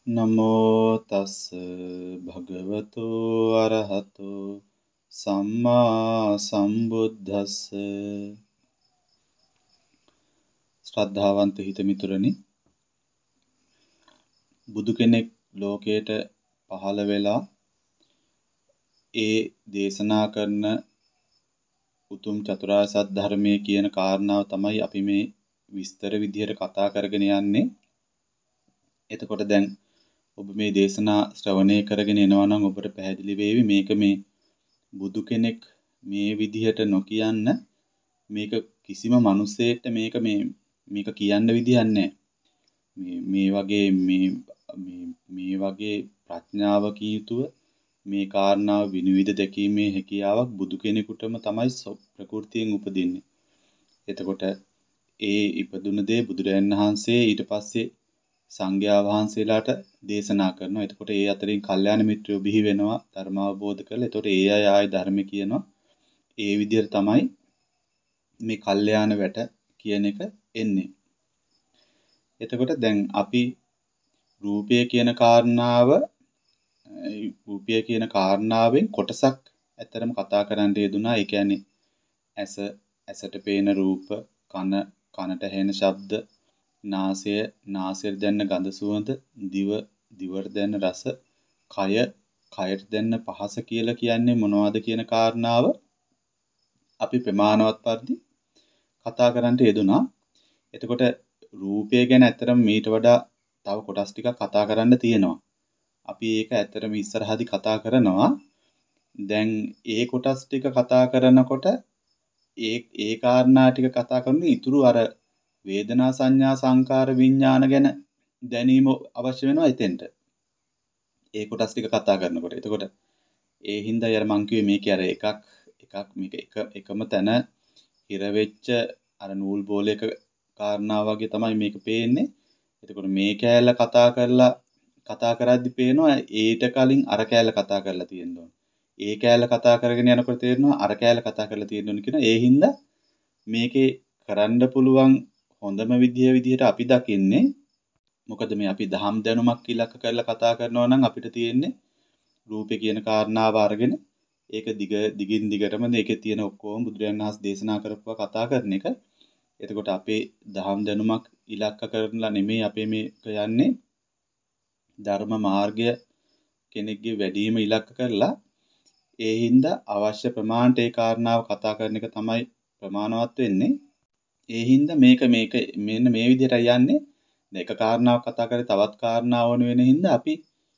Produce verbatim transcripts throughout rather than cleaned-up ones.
නමෝ තස් භගවතු අරහතෝ සම්මා සම්බුද්දස්ස. ශ්‍රද්ධාවන්ත හිතමිතුරනි, බුදු කෙනෙක් ලෝකයට පහළ වෙලා ඒ දේශනා කරන උතුම් චතුරාර්ය සත්‍ය ධර්මයේ කියන කාරණාව තමයි අපි මේ විස්තර විදිහට කතා කරගෙන යන්නේ. එතකොට දැන් ඔබ මේ දේශනා ශ්‍රවණය කරගෙන එනවා නම් ඔබට පැහැදිලි වේවි මේක මේ බුදු කෙනෙක් මේ විදිහට නොකියන්න මේක කිසිම මිනිසෙට මේක මේ මේක කියන්න විදියක් නැහැ. මේ මේ වගේ මේ මේ මේ වගේ ප්‍රඥාවකින් යුතුව මේ කාරණාව විනිවිද දැකීමේ හැකියාවක් බුදු කෙනෙකුටම තමයි ප්‍රകൃතියෙන් උපදින්නේ. එතකොට ඒ ඉපදුන දේ බුදුරයන් වහන්සේ ඊට පස්සේ සංඝයා වහන්සේලාට දේශනා කරනවා. එතකොට ඒ අතරින් කල්යාණ මිත්‍රයෝ බිහි වෙනවා ධර්ම අවබෝධ කරලා. එතකොට ඒ අය ආය ධර්ම කියනවා. ඒ විදිහට තමයි මේ කල්යාණ වැට කියන එක එන්නේ. එතකොට දැන් අපි රූපය කියන කාරණාව රූපය කියන කාරණාවෙන් කොටසක් ඇත්තරම කතා කරන්න යෙදුනා. ඒ කියන්නේ ඇස ඇසට පේන රූප, කන කනට ඇහෙන ශබ්ද, නාසය නාසයට දැනෙන ගඳ සුවඳ, දිව දිවට දැනෙන රස, කය කයට දැනෙන පහස කියලා කියන්නේ මොනවද කියන කාරණාව අපි ප්‍රමාණවත් පරිදි කතා කරන්න යෙදුනා. එතකොට රූපය ගැන ඇත්තටම මීට වඩා තව කොටස් ටිකක් කතා කරන්න තියෙනවා. අපි ඒක ඇත්තටම ඉස්සරහදී කතා කරනවා. දැන් ඒ කොටස් ටික කතා කරනකොට ඒ ඒ කාරණා ටික කතා කරන ඉතුරු අර වේදනා සංඥා සංකාර විඥාන ගැන දැනීම අවශ්‍ය වෙනවා එතෙන්ට. ඒ කොටස් ටික කතා කරනකොට. එතකොට ඒ හින්දා යර මං කිව්වේ මේකේ අර එකක් එකක් මේක එක එකම තැන හිර වෙච්ච අර නූල් බෝලයක කාරණා වගේ තමයි මේක පේන්නේ. එතකොට මේ කෑල්ල කතා කරලා කතා කරද්දි පේනවා ඊට කලින් අර කෑල්ල කතා කරලා තියෙනවා. ඒ කෑල්ල කතා කරගෙන යනකොට තේරෙනවා අර කෑල්ල කතා කරලා තියෙනවා කියන. ඒ හින්දා මේකේ කරන්න පුළුවන් හොඳම විදිය විදියට අපි දකින්නේ මොකද මේ අපි දහම් දැනුමක් ඉලක්ක කරලා කතා කරනවා නම් අපිට තියෙන්නේ රූපේ කියන කාරණාව අරගෙන ඒක දිග දිගින් දිගටම මේකේ තියෙන ඔක්කොම බුදුරජාණන් වහන්සේ දේශනා කරපුවා කතා කරන එක. එතකොට අපේ දහම් දැනුමක් ඉලක්ක කරලා නෙමෙයි අපේ මේක යන්නේ ධර්ම මාර්ගය කෙනෙක්ගේ වැඩිම ඉලක්ක කරලා. ඒ හින්දා අවශ්‍ය ප්‍රමාණයට ඒ කාරණාව කතා කරන එක තමයි ප්‍රමාණවත් වෙන්නේ. ඒ හින්දා මේක මේක මෙන්න මේ විදිහට යන්නේ. දැන් එක කාරණාවක් කතා කරේ තවත් කාරණාවක් වන වෙන හින්දා අපි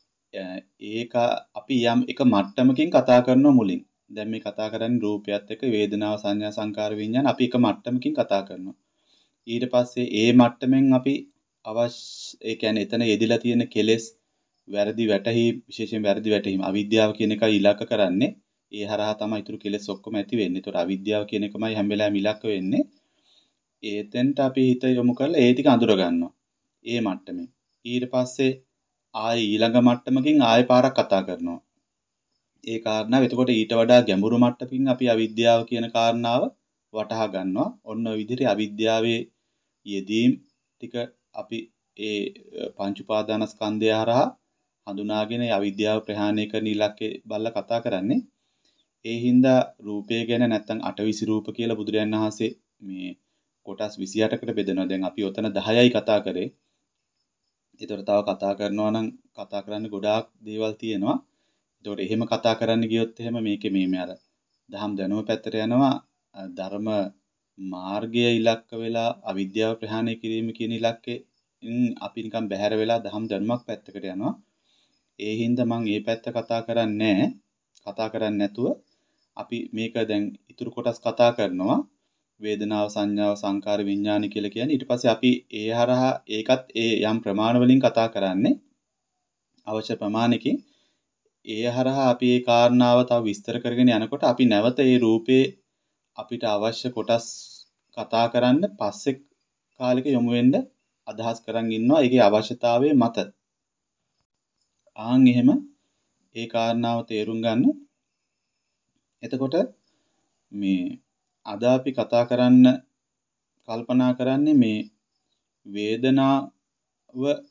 ඒක අපි යම් එක මට්ටමකින් කතා කරනවා මුලින්. දැන් මේ කතා කරන්නේ රූපයත් එක්ක වේදනාව සංඥා සංකාර විඥාන අපි එක මට්ටමකින් කතා කරනවා. ඊට පස්සේ ඒ මට්ටමෙන් අපි අවශ්‍ය ඒ කියන්නේ එතන යෙදිලා තියෙන කෙලෙස් වැරදි වැටහීම් විශේෂයෙන් වැරදි වැටහීම් අවිද්‍යාව කියන එකයි ඉලක්ක කරන්නේ. ඒ හරහා තමයි ඊටු කෙලෙස් ඔක්කොම ඇති වෙන්නේ. ඒතකොට අවිද්‍යාව කියන එකමයි හැම වෙලාවෙම ඉලක්ක වෙන්නේ. ඒතෙන්ට අපි හිත යොමු කරලා ඒ ටික අඳුර ගන්නවා. ඒ මට්ටමේ. ඊට පස්සේ ආයි ඊළඟ මට්ටමකින් ආයෙ පාරක් කතා කරනවා. ඒ කාරණාව එතකොට ඊට වඩා ගැඹුරු මට්ටමකින් අපි අවිද්‍යාව කියන කාරණාව වටහා ගන්නවා. ඔන්න ඔය විදිහට අවිද්‍යාවේ යෙදීම් ටික අපි ඒ පංච උපාදානස්කන්ධය හරහා හඳුනාගෙන අවිද්‍යාව ප්‍රහාණය කරන ඉලක්කේ බලලා කතා කරන්නේ. ඒ හින්දා රූපය ගැන නැත්තම් අටවිසි රූප කියලා බුදුරජාණන් වහන්සේ මේ කොටස් විසි අටකට බෙදනවා. දැන් අපි ඔතන දහයයි කතා කරේ. ඒතර තව කතා කරනවා නම් කතා කරන්න ගොඩාක් දේවල් තියෙනවා. ඒතකොට එහෙම කතා කරන්න ගියොත් එහෙම මේකේ මේ මේ අර දහම් දැනුම පැත්තට යනවා. ධර්ම මාර්ගය ඉලක්ක වෙලා අවිද්‍යාව ප්‍රහාණය කිරීම කියන ඉලක්කේ අපි නිකන් බැහැර වෙලා දහම් දැනුමක් පැත්තකට යනවා. ඒ හින්දා මම මේ පැත්ත කතා කරන්නේ කතා කරන්නේ නැතුව අපි මේක දැන් ඉතුරු කොටස් කතා කරනවා. වේදනාව සංඥාව සංකාර විඥාන කියලා කියන්නේ. ඊට පස්සේ අපි ඒ හරහා ඒකත් ඒ යම් ප්‍රමාණ වලින් කතා කරන්නේ. අවශ්‍ය ප්‍රමාණයකින් ඒ හරහා අපි ඒ කාරණාව තව විස්තර කරගෙන යනකොට අපි නැවත ඒ රූපේ අපිට අවශ්‍ය කොටස් කතා කරන්න පස්සේ කාලෙක යොමු වෙන්න අදහස් කරන් ඉන්නවා. ඒකේ අවශ්‍යතාවය මත. ආන් එහෙම ඒ කාරණාව තේරුම් ගන්න. එතකොට මේ අද අපි කතා කරන්න කල්පනා කරන්නේ මේ වේදනාව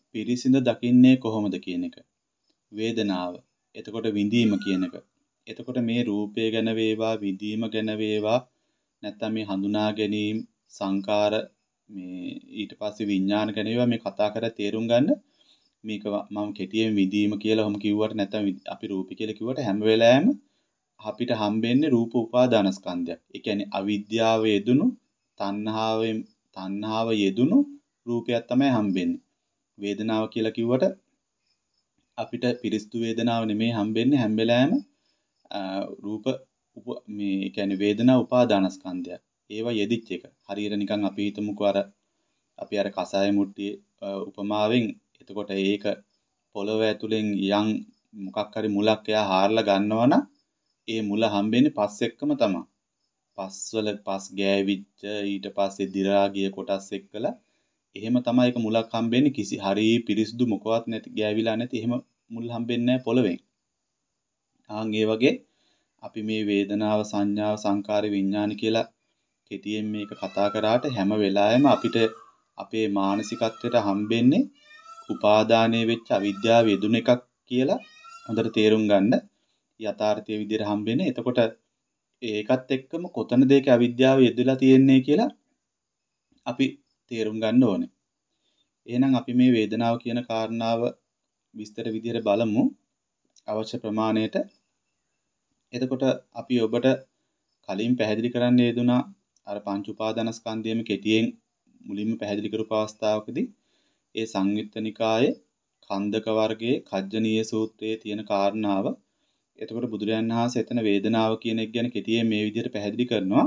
පිරිසිඳ දකින්නේ කොහොමද කියන එක. වේදනාව. එතකොට විඳීම කියන එක. එතකොට මේ රූපය ගැන වේවා විඳීම ගැන වේවා නැත්නම් මේ හඳුනා ගැනීම සංකාර මේ ඊට පස්සේ විඥාන ගැන වේවා මේ කතා කරලා තේරුම් ගන්න මේක මම කෙටියෙන් විඳීම කියලා ඔහම කිව්වට නැත්නම් අපි රූපය කියලා කිව්වට හැම වෙලාවෙම අපිට හම්බෙන්නේ රූප උපාදානස්කන්ධයක්. ඒ කියන්නේ අවිද්‍යාව යෙදුණු තණ්හාවෙන් තණ්හාව යෙදුණු රූපයක් තමයි හම්බෙන්නේ. වේදනාව කියලා කිව්වට අපිට පිරිසිදු වේදනාව නෙමෙයි හම්බෙන්නේ හැම වෙලාවෙම රූප මේ කියන්නේ වේදනා උපාදානස්කන්ධයක්. ඒවා යෙදිච්ච එක. හරියට නිකන් අපි හිතමුකෝ අර අපි අර කසාය මුට්ටියේ උපමාවෙන් එතකොට ඒක පොළව ඇතුලෙන් යම් මොකක් හරි මුලක් එයා හාරලා ගන්නවනම් ඒ මුල හම්බෙන්නේ පස් එක්කම තමයි. පස්වල පස් ගෑවිච්ච ඊට පස්සේ දි รา ගිය කොටස් එක්කලා එහෙම තමයි ඒක මුලක් හම්බෙන්නේ කිසි හරි පිරිසිදු මොකවත් නැති ගෑවිලා නැති එහෙම මුල් හම්බෙන්නේ නැහැ පොළවෙන්. ආන් ඒ වගේ අපි මේ වේදනාව සංඥාව සංකාර විඥාන කියලා කෙටියෙන් මේක කතා කරාට හැම වෙලාවෙම අපිට අපේ මානසිකත්වයට හම්බෙන්නේ උපාදානයේ වෙච්ච අවිද්‍යාව යෙදුන එකක් කියලා හොඳට තේරුම් ගන්න යථාර්ථයේ විදිහට හම්බෙන්නේ. එතකොට ඒකත් එක්කම කොතනද ඒක අවිද්‍යාව යෙදලා තියෙන්නේ කියලා අපි තේරුම් ගන්න ඕනේ. එහෙනම් අපි මේ වේදනාව කියන කාරණාව විස්තර විදිහට බලමු අවශ්‍ය ප්‍රමාණයට. එතකොට අපි ඔබට කලින් පැහැදිලි කරන්න යෙදුනා අර පංච උපාදානස්කන්ධයම කෙටියෙන් මුලින්ම පැහැදිලි කරපු අවස්ථාවකදී ඒ සංයුත්ත නිකායේ කන්දක වර්ගයේ කජ්ජනීය සූත්‍රයේ තියෙන කාරණාව. එතකොට බුදුරජාණන් වහන්සේ එතන වේදනාව කියන එක ගැන කෙටියෙන් මේ විදිහට පැහැදිලි කරනවා.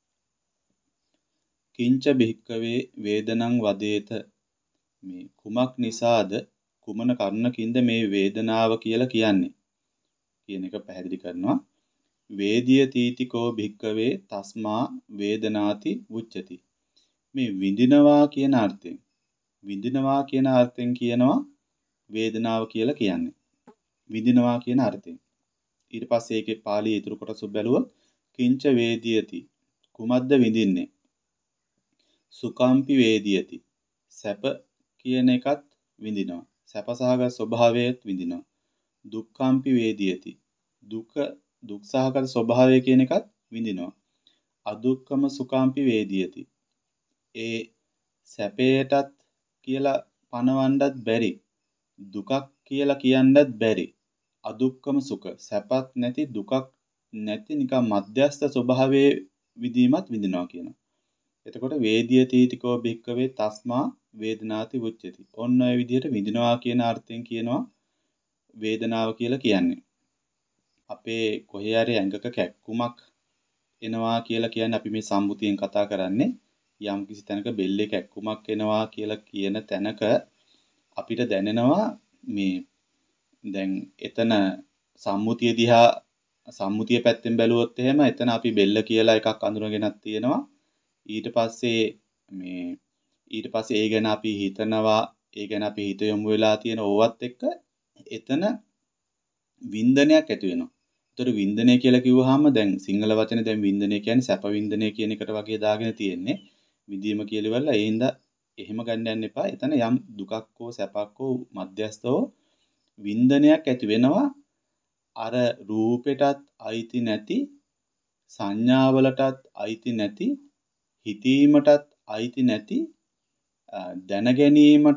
කිංච බික්කවේ වේදනං වදේත මේ කුමක් නිසාද කුමන කරුණකින්ද මේ වේදනාව කියලා කියන්නේ කියන එක පැහැදිලි කරනවා. වේදිය තීතිකෝ භික්කවේ තස්මා වේදනාති උච්චති. මේ විඳිනවා කියන අර්ථයෙන් විඳිනවා කියන අර්ථයෙන් කියනවා වේදනාව කියලා කියන්නේ. විඳිනවා කියන අර්ථයෙන්. ඊට පස්සේ ඒකේ පාළි ඉතුරු කොටස බැලුවොත් කිංච වේදියති කුමද්ද විඳින්නේ? සුඛම්පි වේදියති සැප කියන එකත් විඳිනවා. සැපසහගත ස්වභාවයත් විඳිනවා. දුක්ඛම්පි වේදියති දුක දුක්සහගත ස්වභාවය කියන එකත් විඳිනවා. අදුක්ඛම සුඛම්පි වේදියති ඒ සැපයටත් කියලා පණවන්නත් බැරි දුකක් කියලා කියන්නත් බැරි අදුක්ඛම සුඛ සැපත් නැති දුකක් නැති නිකන් මධ්‍යස්ථ ස්වභාවයේ විදීමත් විඳිනවා කියනවා. එතකොට වේදිය තීතිකෝ භික්කවේ තස්මා වේදනාති උච්චති. ඔන්න ඔය විදිහට විඳිනවා කියන අර්ථයෙන් කියනවා වේදනාව කියලා කියන්නේ. අපේ කොහේ හරි ඇඟක කැක්කුමක් එනවා කියලා කියන්නේ අපි මේ සම්මුතියෙන් කතා කරන්නේ යම් කිසි තැනක බෙල්ලේ කැක්කුමක් එනවා කියලා කියන තැනක අපිට දැනෙනවා මේ දැන් එතන සම්මුතිය දිහා සම්මුතිය පැත්තෙන් බැලුවොත් එහෙම එතන අපි බෙල්ල කියලා එකක් අඳුරගෙනක් තියෙනවා. ඊට පස්සේ මේ ඊට පස්සේ ඒ ගැන අපි හිතනවා ඒ ගැන අපි හිත යොමු වෙලා තියෙන ඕවත් එක්ක එතන වින්දනයක් ඇති වෙනවා. ඒතර වින්දනය කියලා කිව්වහම දැන් සිංහල වචනේ දැන් වින්දනය කියන්නේ සැප වින්දනය කියන එකට වගේ දාගෙන තියෙන්නේ. විදීම කියලා ඉවරලා ඒ හින්දා එහෙම ගන්න යන්න එපා. එතන යම් දුකක් හෝ සැපක් හෝ මධ්‍යස්ථව වින්දනයක් ඇති වෙනවා. අර රූපෙටත් අයිති නැති සංඥාවලටත් අයිති නැති හිතීමටත් අයිති නැති දැන ගැනීමටත්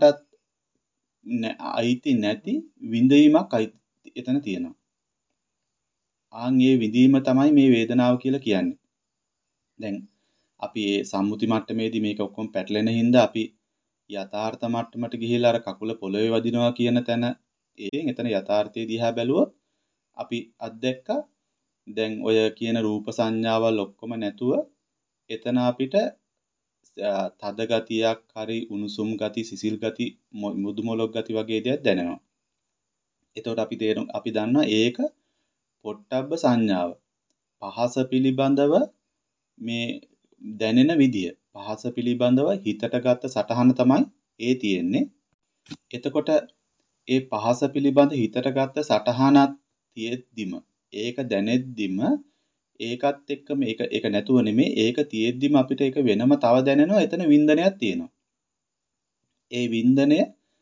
අයිති නැති විඳීමක් එතන තියෙනවා. ආන් මේ විඳීම තමයි මේ වේදනාව කියලා කියන්නේ. දැන් අපි මේ සම්මුති මට්ටමේදී මේක ඔක්කොම පැටලෙන හින්දා අපි යථාර්ථ මට්ටමට ගිහිල්ලා අර කකුල පොළවේ වදිනවා කියන තැන ඒකෙන් එතන යථාර්ථය දිහා බැලුවොත් අපි අත්දැක්කා දැන් ඔය කියන රූප සංඥාවල් ඔක්කොම නැතුව එතන අපිට තද ගතියක් හරි උණුසුම් ගති සිසිල් ගති මුදු මොලොක් ගති වගේ දේවල් දැනෙනවා. එතකොට අපි තේරුම් අපි දන්නවා ඒක පොට්ටබ්බ සංඥාව. පහස පිළිබඳව මේ දැනෙන විදිය. පහස පිළිබඳව හිතට ගත්ත සටහන තමයි ඒ තියෙන්නේ. එතකොට ඒ පහස පිළිබඳ හිතට ගත්ත සටහනක් තියෙද්දිම ඒක දැනෙද්දිම ඒකත් එක්ක මේක ඒක නැතුව නෙමෙයි ඒක තියෙද්දිම අපිට ඒක වෙනම තව දැනෙනවා. එතන වින්දනයක් තියෙනවා. ඒ වින්දනය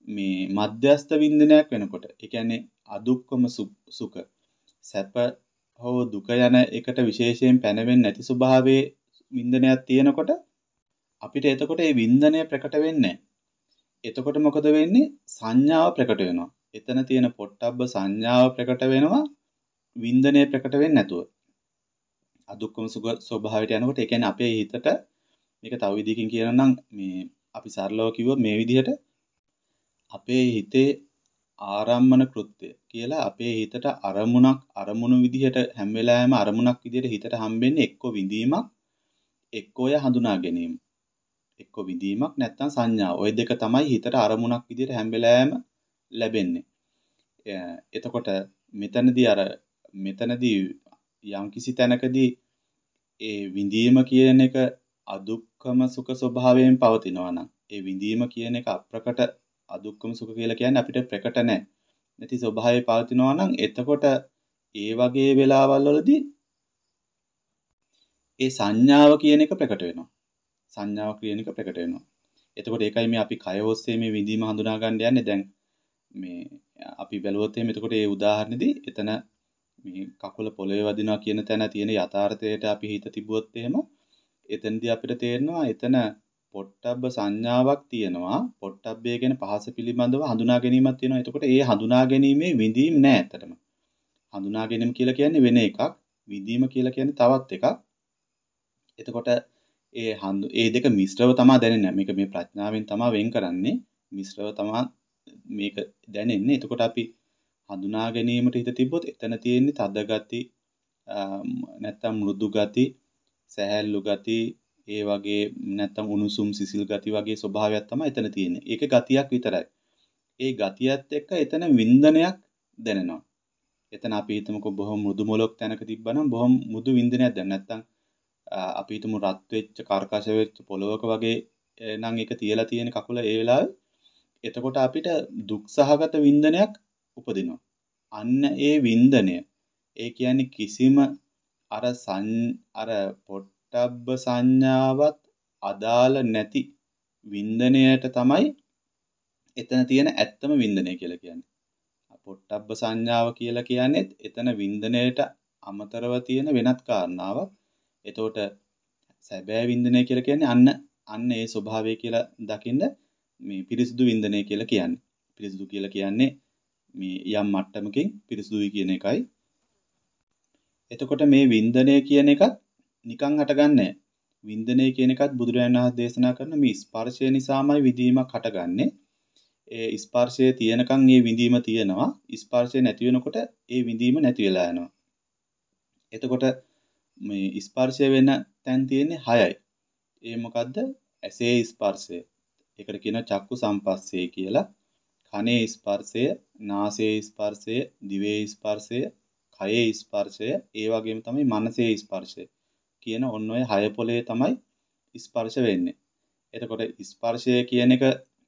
මේ මධ්‍යස්ථ වින්දනයක් වෙනකොට ඒ කියන්නේ අදුක්කම සුඛ සැප හෝ දුක යන එකට විශේෂයෙන් පැනවෙන්නේ නැති ස්වභාවයේ වින්දනයක් තියෙනකොට අපිට එතකොට ඒ වින්දනය ප්‍රකට වෙන්නේ එතකොට මොකද වෙන්නේ? සංඥාව ප්‍රකට වෙනවා. එතන තියෙන පොට්ටබ්බ සංඥාව ප්‍රකට වෙනවා වින්දනය ප්‍රකට වෙන්නේ නැතුව. අදුක්කම සුඛ ස්වභාවයට යනකොට ඒ කියන්නේ අපේ හිතට මේක තව විදිහකින් කියනවා නම් මේ අපි සරලව කිව්වොත් මේ විදිහට අපේ හිතේ ආරම්මන කෘත්‍ය කියලා අපේ හිතට අරමුණක් අරමුණු විදිහට හැම වෙලාවෙම අරමුණක් විදිහට හිතට හම්බෙන්නේ එක්ක විඳීමක් එක්ක ඔය හඳුනා ගැනීම. එක්ක විඳීමක් නැත්නම් සංඥා. ওই දෙක තමයි හිතට අරමුණක් විදිහට හැම වෙලාවෙම ලැබෙන්නේ. එතකොට මෙතනදී අර මෙතනදී යම්කිසි තැනකදී ඒ විඳීම කියන එක අදුක්කම සුඛ ස්වභාවයෙන් පවතිනවා නම් ඒ විඳීම කියන එක අප්‍රකට අදුක්කම සුඛ කියලා කියන්නේ අපිට ප්‍රකට නැහැ. නැති ස්වභාවයේ පවතිනවා නම් එතකොට ඒ වගේ වෙලාවල් වලදී ඒ සංඥාව කියන එක ප්‍රකට වෙනවා. සංඥාව කියන එක ප්‍රකට වෙනවා. එතකොට ඒකයි මේ අපි කය ඔස්සේ මේ විඳීම හඳුනා ගන්න යන්නේ. දැන් මේ අපි බැලුවොත් එහෙම එතකොට ඒ උදාහරණෙදී එතන මේ කකුල පොළවේ වදිනවා කියන තැන තියෙන යථාර්ථයට අපි හිත තිබුවොත් එහෙම එතනදී අපිට තේරෙනවා එතන පොට්ටබ්බ සංඥාවක් තියෙනවා. පොට්ටබ්බය කියන පහස පිළිබඳව හඳුනා ගැනීමක් තියෙනවා. එතකොට ඒ හඳුනා ගැනීමේ විඳීම් නෑ ඇත්තටම. හඳුනා ගැනීම කියලා කියන්නේ වෙන එකක්. විඳීම කියලා කියන්නේ තවත් එකක්. එතකොට ඒ හඳු ඒ දෙක මිශ්‍රව තමයි දැනෙන්නේ. මේක මේ ප්‍රඥාවෙන් තමයි වෙන් කරන්නේ. මිශ්‍රව තමයි මේක දැනෙන්නේ. එතකොට අපි හඳුනා ගැනීමට හිත තිබ්බොත් එතන තියෙන්නේ තද ගති නැත්තම් මෘදු ගති, සැහැල්ලු ගති, ඒ වගේ නැත්තම් උණුසුම් සිසිල් ගති වගේ ස්වභාවයක් තමයි එතන තියෙන්නේ. ඒක ගතියක් විතරයි. ඒ ගතියත් එක්ක එතන වින්දනයක් දැනෙනවා. එතන අපි හිතමුකෝ බොහොම මෘදු මොලොක් තැනක තිබ්බනම් බොහොම මෘදු වින්දනයක් දැනෙන. නැත්තම් අපි හිතමු රත් වෙච්ච කර්කශ වෙච්ච පොළොවක වගේ නම් ඒක තියලා තියෙන කකුල ඒ වෙලාවේ එතකොට අපිට දුක් සහගත වින්දනයක් උපදිනවා. අන්න ඒ වින්දනය ඒ කියන්නේ කිසිම අර අර පොට්ටබ්බ සංඥාවත් අදාළ නැති වින්දනයට තමයි එතන තියෙන ඇත්තම වින්දනය කියලා කියන්නේ. පොට්ටබ්බ සංඥාව කියලා කියන්නේ එතන වින්දනයට අමතරව තියෙන වෙනත් කාරණාවක්. එතකොට සැබෑ වින්දනය කියලා කියන්නේ අන්න අන්න ඒ ස්වභාවය කියලා දකින්න මේ පිරිසුදු වින්දනය කියලා කියන්නේ. පිරිසුදු කියලා කියන්නේ මේ යම් මට්ටමකින් පිරිසුදුයි කියන එකයි. එතකොට මේ වින්දනය කියන එකත් නිකන් හටගන්නේ නැහැ. වින්දනය කියන එකත් බුදුරජාණන් වහන්සේ දේශනා කරන මේ ස්පර්ශය නිසාමයි විඳීමක් හටගන්නේ. ඒ ස්පර්ශය තියෙනකන් මේ විඳීම තියෙනවා. ස්පර්ශය නැති වෙනකොට ඒ විඳීම නැති වෙලා යනවා. එතකොට මේ ස්පර්ශය වෙන තැන් තියෙන්නේ හයයි. ඒ මොකද්ද? ඇසේ ස්පර්ශය. ඒකට කියනවා චක්කු සම්පස්සේ කියලා. කනේ ස්පර්ශය, නාසයේ ස්පර්ශය, දිවේ ස්පර්ශය, කයේ ස්පර්ශය, ඒ වගේම තමයි මනසේ ස්පර්ශය කියන ඔන්න ඔය හය පොලේ තමයි ස්පර්ශ වෙන්නේ. එතකොට ස්පර්ශය කියන එක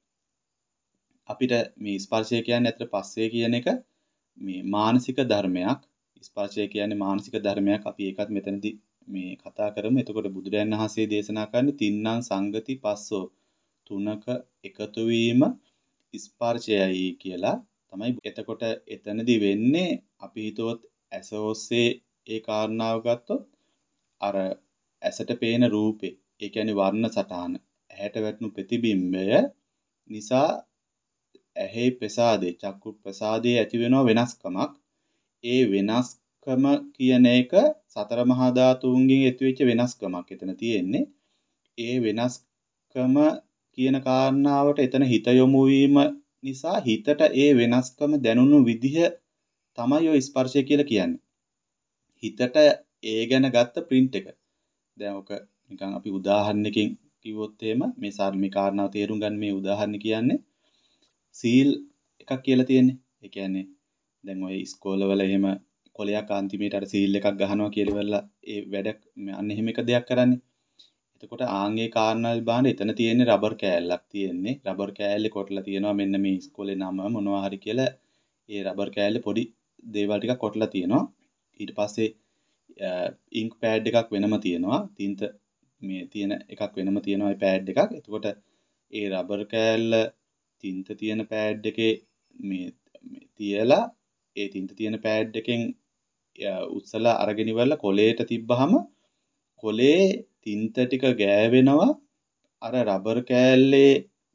අපිට මේ ස්පර්ශය කියන්නේ අතට පස්සේ කියන එක මේ මානසික ධර්මයක්. ස්පර්ශය කියන්නේ මානසික ධර්මයක්. අපි ඒකත් මෙතනදී මේ කතා කරමු. එතකොට බුදුරජාණන් වහන්සේ දේශනා කරන්නේ තින්නම් සංගති පස්සෝ තුනක එකතු වීම ස්පර්ශයයි කියලා තමයි. එතකොට එතනදී වෙන්නේ අපි හිතුවොත් ඇස ඔස්සේ ඒ කාරණාව ගත්තොත් අර ඇසට පේන රූපේ ඒ කියන්නේ වර්ණ සටහන ඇහැට වැටුණු ප්‍රතිබිම්බය නිසා ඇහි ප්‍රසාදේ චක්කු ප්‍රසාදේ ඇති වෙන වෙනස්කමක්. ඒ වෙනස්කම කියන එක සතර මහා ධාතුන්ගෙන් ඇතිවෙච්ච වෙනස්කමක් එතන තියෙන්නේ. ඒ වෙනස්කම කියන කාරණාවට එතන හිත යොමු වීම නිසා හිතට ඒ වෙනස්කම දැනුණු විදිහ තමයි ඔය ස්පර්ශය කියලා කියන්නේ. හිතට ඒ ගැන ගත්ත print එක. දැන් ඔක නිකන් අපි උදාහරණයකින් කිව්වොත් එහෙම මේ සාර්මික කාරණාව තේරුම් ගන්න මේ උදාහරණ කියන්නේ සීල් එකක් කියලා තියෙන්නේ. ඒ කියන්නේ දැන් ඔය ඉස්කෝලවල එහෙම කොලයක් අන්තිමේට අර සීල් එකක් ගහනවා කියලා ඉවරලා ඒ වැඩ අන්න එහෙම එක දෙයක් කරන්නේ. එතකොට ආන්ගේ කාරණාවල් බාන එතන තියෙන්නේ රබර් කෑල්ලක් තියෙන්නේ. රබර් කෑල්ලේ කොටලා තියෙනවා මෙන්න මේ ඉස්කෝලේ නම මොනවා හරි කියලා ඒ රබර් කෑල්ලේ පොඩි දේවල් ටිකක් කොටලා තියෙනවා. ඊට පස්සේ ඉන්ක් පෑඩ් එකක් වෙනම තියෙනවා. තින්ත මේ තියෙන එකක් වෙනම තියෙනවා ඒ පෑඩ් එකක්. එතකොට ඒ රබර් කෑල්ල තින්ත තියෙන පෑඩ් එකේ මේ තියලා ඒ තින්ත තියෙන පෑඩ් එකෙන් උස්සලා අරගෙන ඉවරලා කොලේට තිබ්බහම කොලේ තින්ත ටික ගෑවෙනවා අර රබර් කෑල්ලේ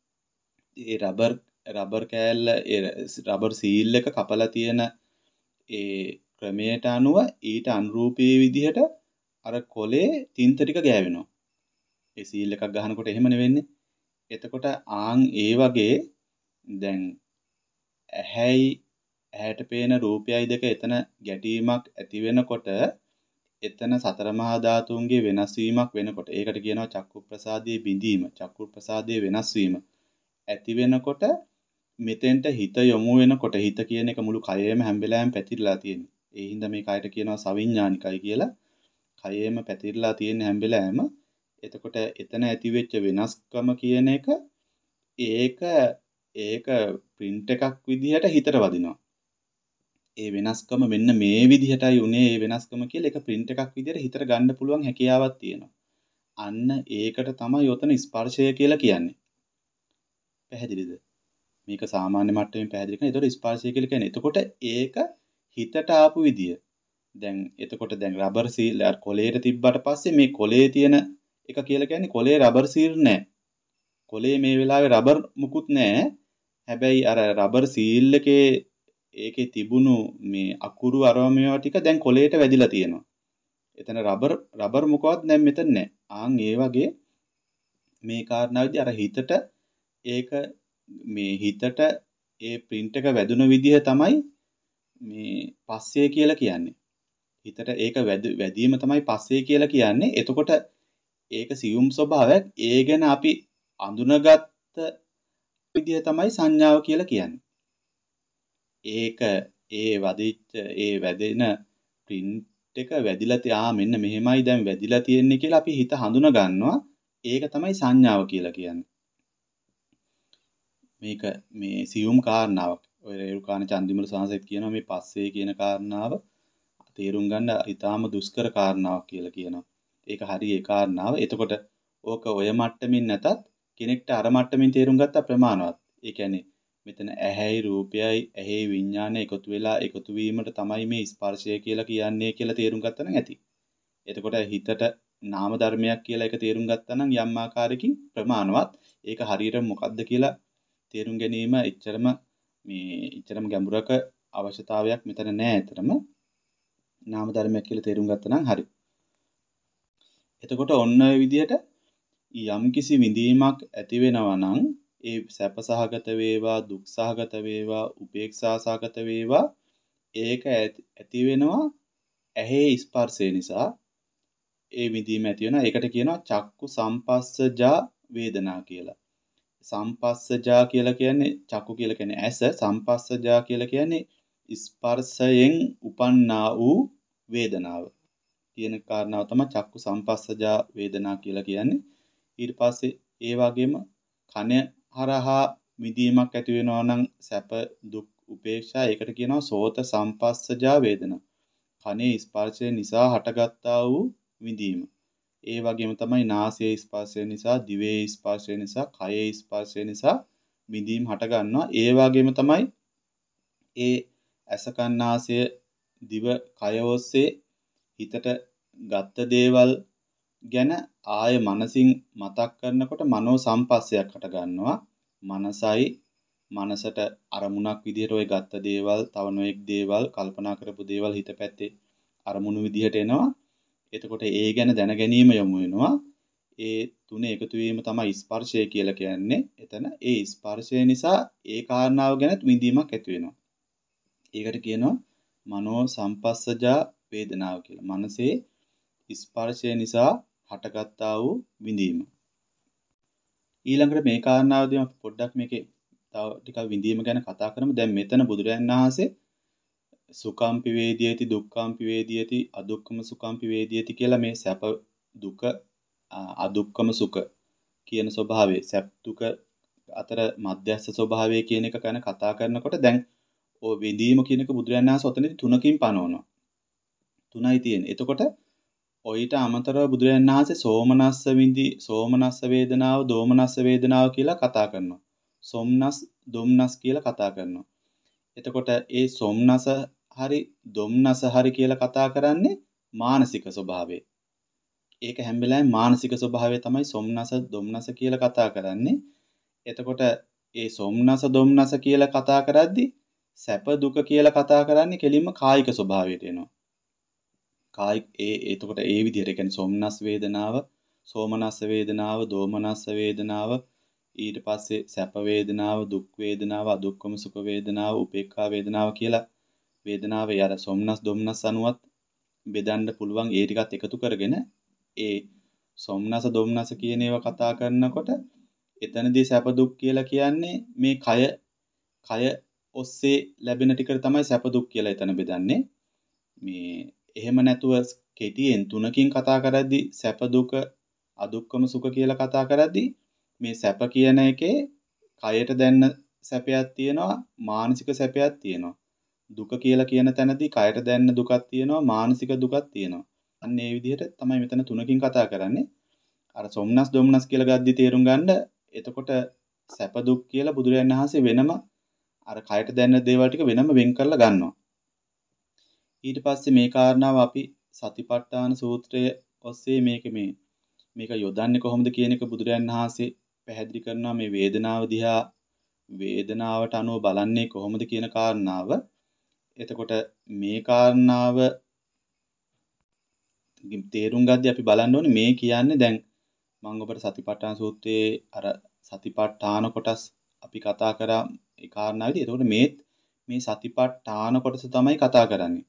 ඒ රබර් රබර් කෑල්ල ඒ රබර් සීල් එක කපලා තියෙන ඒ ක්‍රමයට අනුව ඊට අනුරූපී විදිහට අර කොලේ තින්ත ටික ගෑවෙනවා. ඒ සීල් එකක් ගහනකොට එහෙම නෙවෙන්නේ. එතකොට ආන් ඒ වගේ දැන් ඇහැයි ඇහැට පේන රූපයයි දෙක එතන ගැටීමක් ඇති වෙනකොට එතන සතර මහා ධාතුන්ගේ වෙනස් වීමක් වෙනකොට ඒකට කියනවා චක්කු ප්‍රසාදයේ බිඳීම. චක්කු ප්‍රසාදයේ වෙනස් වීම ඇති වෙනකොට මෙතෙන්ට හිත යොමු වෙනකොට හිත කියන එක මුළු කයෙම හැම වෙලාවෙම පැතිරලා තියෙනවා. ඒ හින්දා මේ කයට කියනවා සවිඥානිකයි කියලා. කයෙම පැතිරලා තියෙන හැම වෙලාවෙම එතකොට එතන ඇති වෙච්ච වෙනස්කම කියන එක ඒක ඒක print එකක් විදිහට හිතට වදිනවා. ඒ වෙනස්කම මෙන්න මේ විදිහටයි උනේ ඒ වෙනස්කම කියලා ඒක print එකක් විදිහට හිතට ගන්න පුළුවන් හැකියාවක් තියෙනවා. අන්න ඒකට තමයි යොතන ස්පර්ශය කියලා කියන්නේ. පැහැදිලිද? මේක සාමාන්‍ය මට්ටමින් පැහැදිලි කරන. ඒතකොට ස්පර්ශය කියලා කියන්නේ. එතකොට ඒක හිතට ආපු විදිය. දැන් එතකොට දැන් රබර් සීල් අර කොලේට තිබ්බට පස්සේ මේ කොලේ තියෙන එක කියලා කියන්නේ කොලේ රබර් සීල් නැහැ. කොලේ මේ වෙලාවේ රබර් මුකුත් නැහැ. හැබැයි අර රබර් සීල් එකේ ඒකේ තිබුණු මේ අකුරු අරමේවා ටික දැන් කොලේට වැදිලා තියෙනවා. එතන රබර් රබර් මොකවත් දැන් මෙතන නැහැ. ආන් ඒ වගේ මේ කාරණාවේදී අර හිතට ඒක මේ හිතට ඒ print එක වැදුන විදිහ තමයි මේ පස්සේ කියලා කියන්නේ. හිතට ඒක වැදීම තමයි පස්සේ කියලා කියන්නේ. එතකොට ඒක සියුම් ස්වභාවයක්. ඒ ගැන අපි අඳුනගත්ත විදිහ තමයි සංඥාව කියලා කියන්නේ. ඒක ඒ වදිච්ච ඒ වැදෙන print එක වැදිලා තියා මෙන්න මෙහෙමයි දැන් වැදිලා තියෙන්නේ කියලා අපි හිත හඳුන ගන්නවා. ඒක තමයි සංඥාව කියලා කියන්නේ. මේක මේ සියුම් කාරණාවක්. ඔය රේරුකාණ චන්දිමල සාංශෙත් කියනවා මේ පස්සේ කියන කාරණාව තේරුම් ගන්න ඉතාම දුෂ්කර කාරණාවක් කියලා කියනවා. ඒක හරි ඒ කාරණාව. එතකොට ඕක ඔය මට්ටමින් නැතත් කෙනෙක්ට අර මට්ටමින් තේරුම් ගත්තා ප්‍රමාණවත්. ඒ කියන්නේ මෙතන ඇහැයි රූපයයි ඇහි විඥානය එකතු වෙලා එකතු වීමට තමයි මේ ස්පර්ශය කියලා කියන්නේ කියලා තේරුම් ගත්තා නම් ඇති. එතකොට හිතට නාම ධර්මයක් කියලා එක තේරුම් ගත්තා නම් යම් ආකාරයකින් ප්‍රමාණවත්. ඒක හරියට මොකද්ද කියලා තේරුම් ගැනීම එච්චරම මේ එච්චරම ගැඹුරක අවශ්‍යතාවයක් මෙතන නැහැ. ඇතරම නාම ධර්මයක් කියලා තේරුම් ගත්තා නම් හරි. එතකොට ඔන්න ඔය විදිහට යම් කිසි විඳීමක් ඇති වෙනවා නම් ඒ සැපසහගත වේවා දුක් සහගත වේවා උපේක්ෂා සහගත වේවා ඒක ඇති වෙනවා ඇහි ස්පර්ශය නිසා ඒ විඳීම ඇති වෙනවා. ඒකට කියනවා චක්කු සම්පස්සජා වේදනා කියලා. සම්පස්සජා කියලා කියන්නේ චක්කු කියලා කියන්නේ ඇස, සම්පස්සජා කියලා කියන්නේ ස්පර්ශයෙන් උපන්නා වූ වේදනාව කියන කාරණාව තමයි චක්කු සම්පස්සජා වේදනා කියලා කියන්නේ. ඊට පස්සේ ඒ වගේම කන හරහා විඳීමක් ඇති වෙනවා නම් සැප දුක් උපේක්ෂා ඒකට කියනවා සෝත සම්පස්සජා වේදනා. කනේ ස්පර්ශය නිසා හටගත්තා වූ විඳීම. ඒ වගේම තමයි නාසයේ ස්පර්ශය නිසා, දිවේ ස්පර්ශය නිසා, කයේ ස්පර්ශය නිසා විඳීම් හට ගන්නවා. ඒ වගේම තමයි ඒ ඇස කන නාසය දිව කය ඔස්සේ හිතට ගත්ත දේවල් ගැන ආය මනසින් මතක් කරනකොට මනෝ සම්පස්සයක් හට ගන්නවා. මනසයි මනසට අරමුණක් විදිහට ওই ගත්ත දේවල්, තව නොඑක් දේවල්, කල්පනා කරපු දේවල් හිත පැත්තේ අරමුණු විදිහට එනවා. එතකොට ඒ ගැන දැන ගැනීම යොමු වෙනවා. ඒ තුනේ එකතු වීම තමයි ස්පර්ශය කියලා කියන්නේ. එතන ඒ ස්පර්ශය නිසා ඒ කාරණාව ගැන විඳීමක් ඇති වෙනවා. ඒකට කියනවා මනෝ සම්පස්සජා වේදනාව කියලා. මනසේ ස්පර්ශය නිසා හටගත්තා වූ විඳීම. ඊළඟට මේ කාරණාවදී අපි පොඩ්ඩක් මේකේ තව ටිකක් විඳීම ගැන කතා කරමු. දැන් මෙතන බුදුරජාණන් වහන්සේ සුඛම්පි වේදියති දුක්ඛම්පි වේදියති අදුක්ඛම සුඛම්පි වේදියති කියලා මේ සැප දුක අදුක්ඛම සුඛ කියන ස්වභාවයේ සැප දුක අතර මධ්‍යස්ථ ස්වභාවය කියන එක ගැන කතා කරනකොට දැන් ඔය විඳීම කියන එක බුදුරජාණන් වහන්සේ ඔතනදී තුනකින් පනවනවා. තුනයි තියෙන්නේ. එතකොට ඔయిత අමතරව බුදුරජාණන් වහන්සේ සෝමනස්ස විඳි සෝමනස්ස වේදනාව, දෝමනස්ස වේදනාව කියලා කතා කරනවා. සොම්නස් දුම්නස් කියලා කතා කරනවා. එතකොට ඒ සොම්නස හරි දුම්නස හරි කියලා කතා කරන්නේ මානසික ස්වභාවය. ඒක හැම වෙලාවෙම මානසික ස්වභාවය තමයි සොම්නස දුම්නස කියලා කතා කරන්නේ. එතකොට ඒ සොම්නස දුම්නස කියලා කතා කරද්දී සැප දුක කියලා කතා කරන්නේ කෙලින්ම කායික ස්වභාවයට එනවා. කායික ඒ එතකොට ඒ විදිහට කියන්නේ සොම්නස් වේදනාව, සෝමනස්ස වේදනාව, දෝමනස්ස වේදනාව, ඊට පස්සේ සැප වේදනාව, දුක් වේදනාව, අදුක්කම සුඛ වේදනාව, උපේක්ඛා වේදනාව කියලා වේදනාවේ අර සොම්නස් දුම්නස් අනුවත් බෙදන්න පුළුවන් ඒ ටිකත් එකතු කරගෙන ඒ සොම්නස දුම්නස කියන ඒවා කතා කරනකොට එතනදී සැප දුක් කියලා කියන්නේ මේ කය කය ඔස්සේ ලැබෙන ටිකට තමයි සැප දුක් කියලා එතන බෙදන්නේ. මේ එහෙම නැතුව කෙටියෙන් තුනකින් කතා කරද්දී සැප දුක අදුක්කම සුඛ කියලා කතා කරද්දී මේ සැප කියන එකේ කයට දැනෙන සැපයක් තියෙනවා මානසික සැපයක් තියෙනවා. දුක කියලා කියන තැනදී කයට දැනෙන දුකක් තියෙනවා මානසික දුකක් තියෙනවා. අන්න ඒ විදිහට තමයි මෙතන තුනකින් කතා කරන්නේ. අර සොම්නස් දොම්නස් කියලා ගද්දි තේරුම් ගන්න එතකොට සැප දුක් කියලා බුදුරජාණන් වහන්සේ වෙනම අර කයට දැනෙන දේවල් ටික වෙනම වෙන් කරලා ගන්නවා. ඊට පස්සේ මේ කාරණාව අපි සතිපට්ඨාන සූත්‍රය ඔස්සේ මේක මේ මේක යොදන්නේ කොහොමද කියන එක බුදුරජාණන් වහන්සේ පැහැදිලි කරනවා මේ වේදනාව දිහා වේදනාවට අනුව බලන්නේ කොහොමද කියන කාරණාව. එතකොට මේ කාරණාව තේරුම් ගද්දී අපි බලන්න ඕනේ මේ කියන්නේ දැන් මම ඔබට සතිපට්ඨාන සූත්‍රයේ අර සතිපට්ඨාන කොටස් අපි කතා කරා ඒ කාරණාවේදී. එතකොට මේ මේ සතිපට්ඨාන කොටස තමයි කතා කරන්නේ.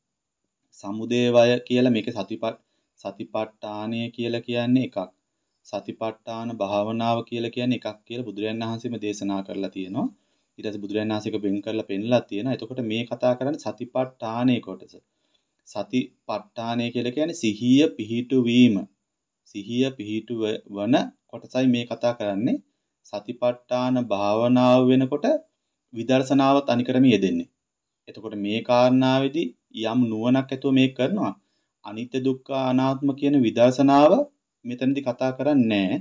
සමුදය වය කියලා මේක සතිපට් සතිපට්ඨානය කියලා කියන්නේ එකක්. සතිපට්ඨාන භාවනාව කියලා කියන්නේ එකක් කියලා බුදුරජාණන් වහන්සේම දේශනා කරලා තියෙනවා. ඊට පස්සේ බුදුරජාණන් වහන්සේක වෙන් කරලා පෙන්නලා තියෙනවා. එතකොට මේ කතා කරන්නේ සතිපට්ඨානයේ කොටස. සතිපට්ඨානය කියලා කියන්නේ සිහිය පිහිටුවීම. සිහිය පිහිටුවන කොටසයි මේ කතා කරන්නේ. සතිපට්ඨාන භාවනාව වෙනකොට විදර්ශනාවත් අනිකරම යෙදෙන්නේ. එතකොට මේ කාරණාවේදී යම් නුවණක් ඇතුව මේක කරනවා. අනිත්‍ය දුක්ඛ අනාත්ම කියන විදර්ශනාව මෙතනදී කතා කරන්නේ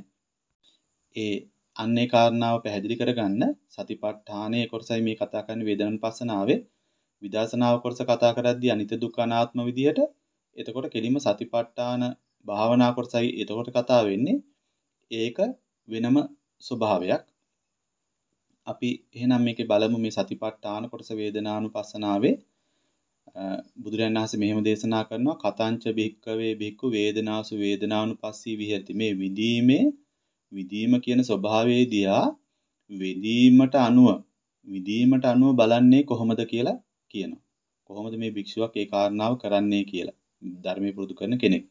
ඒ අන්නේ කාරණාව පැහැදිලි කරගන්න සතිපට්ඨානයේ කොටසයි මේ කතා කරන්නේ වේදනානුපස්සනාවේ. විදර්ශනාව කොටස කතා කරද්දී අනිත්‍ය දුක්ඛ අනාත්ම විදියට එතකොට කෙලින්ම සතිපට්ඨාන භාවනා කොටසයි එතකොට කතා වෙන්නේ. ඒක වෙනම ස්වභාවයක්. අපි එහෙනම් මේකේ බලමු මේ සතිපට්ඨාන කොටස වේදනානුපස්සනාවේ බුදුරජාණන් වහන්සේ මෙහෙම දේශනා කරනවා කතංච භික්කවේ භික්ඛු වේදනාසු වේදනානුපස්සී විහෙරති. මේ විදීමේ විදීම කියන ස්වභාවයේදී විදීමට අනුව විදීමට අනුව බලන්නේ කොහොමද කියලා කියනවා. කොහොමද මේ භික්ෂුවක් ඒ කාරණාව කරන්නේ කියලා ධර්මයේ පුරුදු කරන කෙනෙක්.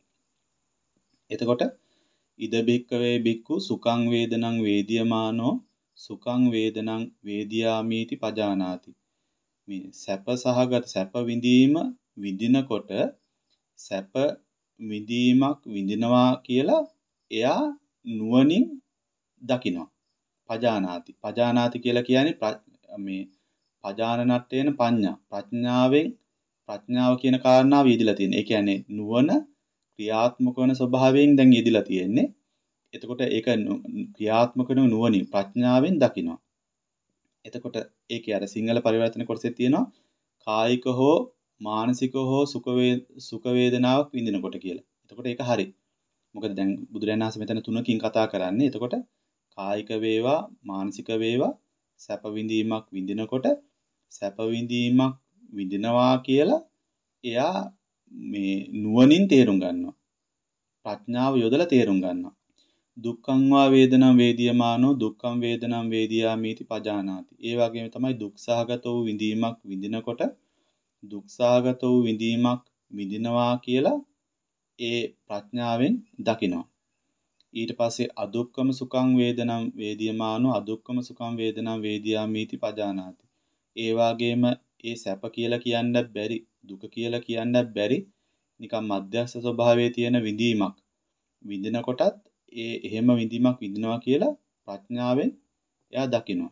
එතකොට ඉද භික්කවේ භික්ඛු සුඛං වේදනං වේදියමානෝ සුඛං වේදනං වේදියාමීති පජානාති. මේ සැප සහගත සැප විඳීම විඳිනකොට සැප විඳීමක් විඳිනවා කියලා එයා නුවණින් දකිනවා. පජානාති. පජානාති කියලා කියන්නේ මේ පජානනට්ඨේන පඤ්ඤා. ප්‍රඥාවෙන් ප්‍රඥාව කියන කාරණාව යෙදিলা තියෙනවා. ඒ කියන්නේ නුවණ ක්‍රියාත්මක වන ස්වභාවයෙන් දැන් යෙදিলা තියෙන්නේ. එතකොට ඒක ක්‍රියාත්මක වෙන නුවණින් ප්‍රඥාවෙන් දකිනවා. එතකොට ඒකේ අර සිංහල පරිවර්තන කොටසේ තියෙනවා කායික හෝ මානසික හෝ සුඛ වේ සුඛ වේදනාවක් විඳිනකොට කියලා. එතකොට ඒක හරි. මොකද දැන් බුදුරජාණන් වහන්සේ මෙතන තුනකින් කතා කරන්නේ. එතකොට කායික වේවා මානසික වේවා සැප විඳීමක් විඳිනකොට සැප විඳීමක් විඳිනවා කියලා එයා මේ නුවණින් තේරුම් ගන්නවා. ප්‍රඥාව යොදලා තේරුම් ගන්නවා. දුක්ඛං වා වේදනං වේදියමානෝ දුක්ඛං වේදනං වේදියාමීති පජානාති. ඒ වගේම තමයි දුක්සහගත වූ විඳීමක් විඳිනකොට දුක්සහගත වූ විඳීමක් විඳිනවා කියලා ඒ ප්‍රඥාවෙන් දකිනවා. ඊට පස්සේ අදුක්ඛම සුඛං වේදනං වේදියමානෝ අදුක්ඛම සුඛං වේදනං වේදියාමීති පජානාති. ඒ වගේම ඒ සැප කියලා කියන්න බැරි දුක කියලා කියන්න බැරි නිකම් මධ්‍යස්ථ ස්වභාවයේ තියෙන විඳීමක් විඳිනකොටත් ඒ එහෙම විඳීමක් විඳිනවා කියලා ප්‍රඥාවෙන් එයා දකිනවා.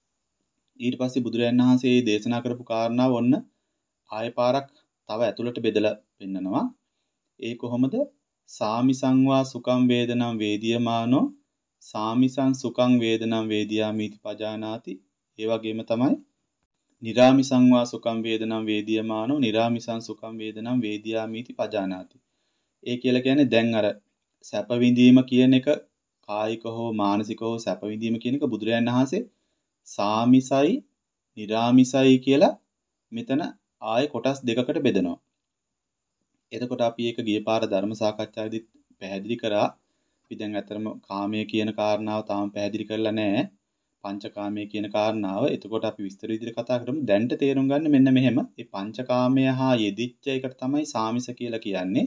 ඊට පස්සේ බුදුරජාණන් වහන්සේ මේ දේශනා කරපු කාරණාව ඔන්න ආය පාරක් තව ඇතුළට බෙදලා පෙන්නනවා. ඒ කොහොමද? සාමිසං වා සුඛං වේදනං වේදියමානෝ සාමිසං සුඛං වේදනං වේදියාමීති පජානාති ඒ වගේම තමයි නිරාමිසං වා සුඛං වේදනං වේදියමානෝ නිරාමිසං සුඛං වේදනං වේදියාමිති පජානාති. ඒ කියලා කියන්නේ දැන් අර සැප විඳීම කියන එක කායික හෝ මානසික හෝ සැප විඳීම කියන එක බුදුරජාණන් වහන්සේ සාමිසයි නිරාමිසයි කියලා මෙතන ආයේ කොටස් දෙකකට බෙදනවා. එතකොට අපි ඒක ගිය පාර ධර්ම සාකච්ඡාවේදී පැහැදිලි කරා. අපි දැන් අතරම කාමය කියන කාරණාව තාම පැහැදිලි කරලා නැහැ. පංචකාමය කියන කාරණාව. එතකොට අපි විස්තර විදිහට කතා කරමු. දැන්ට තේරුම් ගන්න මෙන්න මෙහෙම. මේ පංචකාමය හා යෙදිච්ච එකට තමයි සාමිස කියලා කියන්නේ.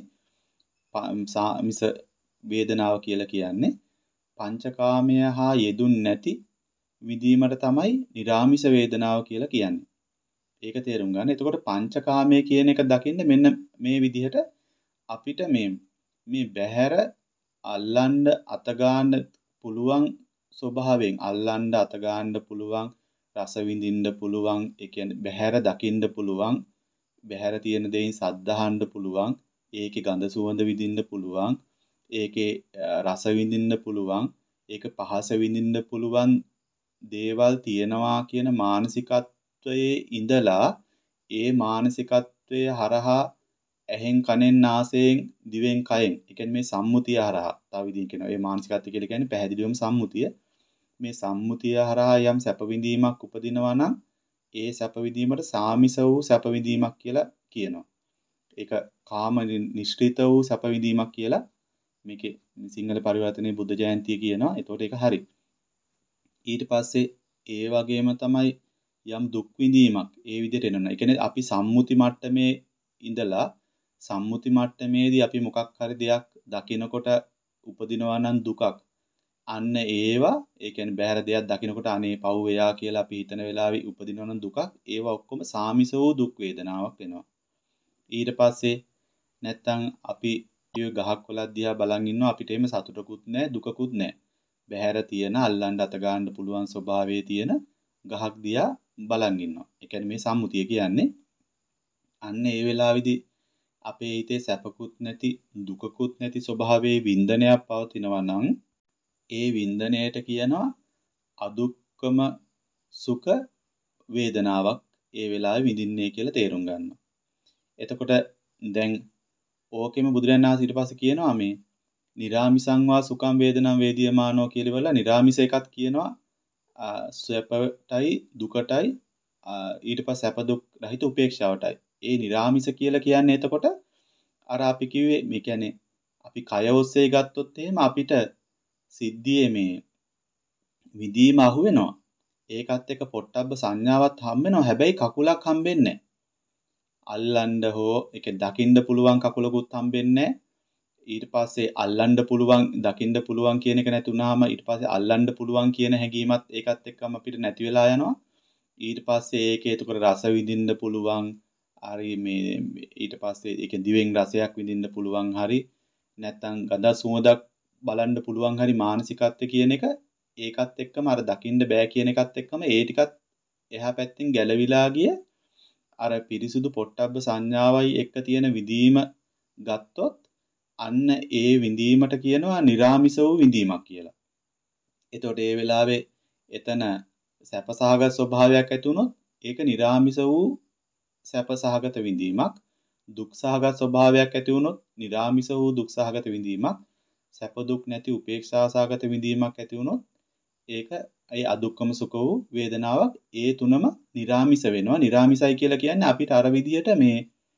සාමිස වේදනාව කියලා කියන්නේ. පංචකාමය හා යෙදුන් නැති විදීමට තමයි නිරාමිස වේදනාව කියලා කියන්නේ. ඒක තේරුම් ගන්න. එතකොට පංචකාමය කියන එක දකින්න මෙන්න මේ විදිහට අපිට මේ මේ බහැර අල්ලන්න අත ගන්න පුළුවන් ස්වභාවයෙන් අල්ලන්න අත ගන්න පුළුවන් රස විඳින්න පුළුවන් ඒ කියන්නේ බහැර දකින්න පුළුවන් බහැර තියෙන දෙයින් සද්ධාහන්න පුළුවන් ඒකේ ගඳ සුවඳ විඳින්න පුළුවන් ඒකේ රස විඳින්න පුළුවන් ඒක පහස විඳින්න පුළුවන් දේවල් තියනවා කියන මානසිකත්වයේ ඉඳලා ඒ මානසිකත්වයේ හරහා ඇහෙන් කනෙන් නාසයෙන් දිවෙන් කයෙන් ඒ කියන්නේ මේ සම්මුතිය හරහා තව විදිහකින් කියනවා මේ මානසිකත්වය කියලා කියන්නේ පැහැදිලිවම සම්මුතිය මේ සම්මුතිය හරහා යම් සැප විඳීමක් උපදිනවා නම් ඒ සැප විඳීමට සාමිස වූ සැප විඳීමක් කියලා කියනවා. ඒක කාම නිෂ්ක්‍රිත වූ සැප විඳීමක් කියලා මේකේ සිංහල පරිවර්තනයේ බුද්ධ ජයන්තිය කියනවා. ඒතකොට ඒක හරි. ඊට පස්සේ ඒ වගේම තමයි යම් දුක් විඳීමක් ඒ විදිහට එනවා. ඒ කියන්නේ අපි සම්මුති මට්ටමේ ඉඳලා සම්මුති මට්ටමේදී අපි මොකක් හරි දෙයක් දකිනකොට උපදිනවා නම් දුකක් අන්න ඒවා ඒ කියන්නේ බහැර දෙයක් දකිනකොට අනේ පව් වෙයා කියලා අපි හිතන වෙලාවේ උපදිනවා නම් දුකක් ඒවා ඔක්කොම සාමිස වූ දුක් වේදනාවක් වෙනවා. ඊට පස්සේ නැත්තම් අපි ගහක් කොළක් දිහා බලන් ඉන්නවා අපිට එහෙම සතුටකුත් නැහැ දුකකුත් නැහැ. බහැර තියෙන අල්ලන්න අත ගන්න පුළුවන් ස්වභාවයේ තියෙන ගහක් දිහා බලන් ඉන්නවා. ඒ කියන්නේ මේ සම්මුතිය කියන්නේ අන්න ඒ වෙලාවේදී අපේ හිතේ සැපකුත් නැති දුකකුත් නැති ස්වභාවයේ වින්දනයක් පවතිනවා නම් ඒ වින්දනයට කියනවා අදුක්කම සුඛ වේදනාවක් ඒ වෙලාවේ විඳින්නේ කියලා තේරුම් ගන්නවා. එතකොට දැන් ඕකෙම බුදුරජාණන් වහන්සේ ඊට පස්සේ කියනවා මේ නිරාමිසං වා සුඛං වේදනං වේදියමානෝ කියලා වල නිරාමිස එකක් කියනවා සැපටයි දුකටයි ඊට පස්සේ සැප දුක් රහිත උපේක්ෂාවටයි. ඒ නිරාමිස කියලා කියන්නේ එතකොට අර අපි කිව්වේ මේ කියන්නේ අපි කය ඔස්සේ ගත්තොත් එහෙම අපිට සිද්ධියේ මේ විදීම අහු වෙනවා. ඒකත් එක්ක පොට්ටබ්බ සංඥාවක් හම්බ වෙනවා. හැබැයි කකුලක් හම්බෙන්නේ නැහැ. අල්ලන්න හෝ ඒක දකින්න පුළුවන් කකුලකුත් හම්බෙන්නේ නැහැ. ඊට පස්සේ අල්ලන්න පුළුවන් දකින්න පුළුවන් කියන එක නැතුණාම ඊට පස්සේ අල්ලන්න පුළුවන් කියන හැඟීමත් ඒකත් එක්කම අපිට නැති වෙලා යනවා. ඊට පස්සේ ඒකේ එතකොට රස විඳින්න පුළුවන් හරි මේ ඊට පස්සේ ඒක දිවෙන් රසයක් විඳින්න පුළුවන් හරි නැත්නම් ගඳ සුවඳක් බලන්න පුළුවන් හරි මානසිකත්වය කියන එක ඒකත් එක්කම අර දකින්න බෑ කියන එකත් එක්කම ඒ ටිකත් එහා පැත්තෙන් ගැලවිලා ගිය අර පිරිසුදු පොට්ටබ්බ සංඥාවයි එක්ක තියෙන විදීම ගත්තොත් අන්න ඒ විඳීමට කියනවා නිරාමිස වූ විඳීමක් කියලා. එතකොට ඒ වෙලාවේ එතන සැපසහගත ස්වභාවයක් ඇති වුණොත් ඒක නිරාමිස වූ සැපසහගත විඳීමක්. දුක්සහගත ස්වභාවයක් ඇති වුණොත් නිරාමිස වූ දුක්සහගත විඳීමක්. සැප දුක් නැති උපේක්ෂාසහගත විඳීමක් ඇති වුණොත් ඒක ඒ අදුක්කම සුඛ වූ වේදනාවක්. ඒ තුනම නිරාමිස වෙනවා. නිරාමිසයි කියලා කියන්නේ අපිට අර විදියට මේ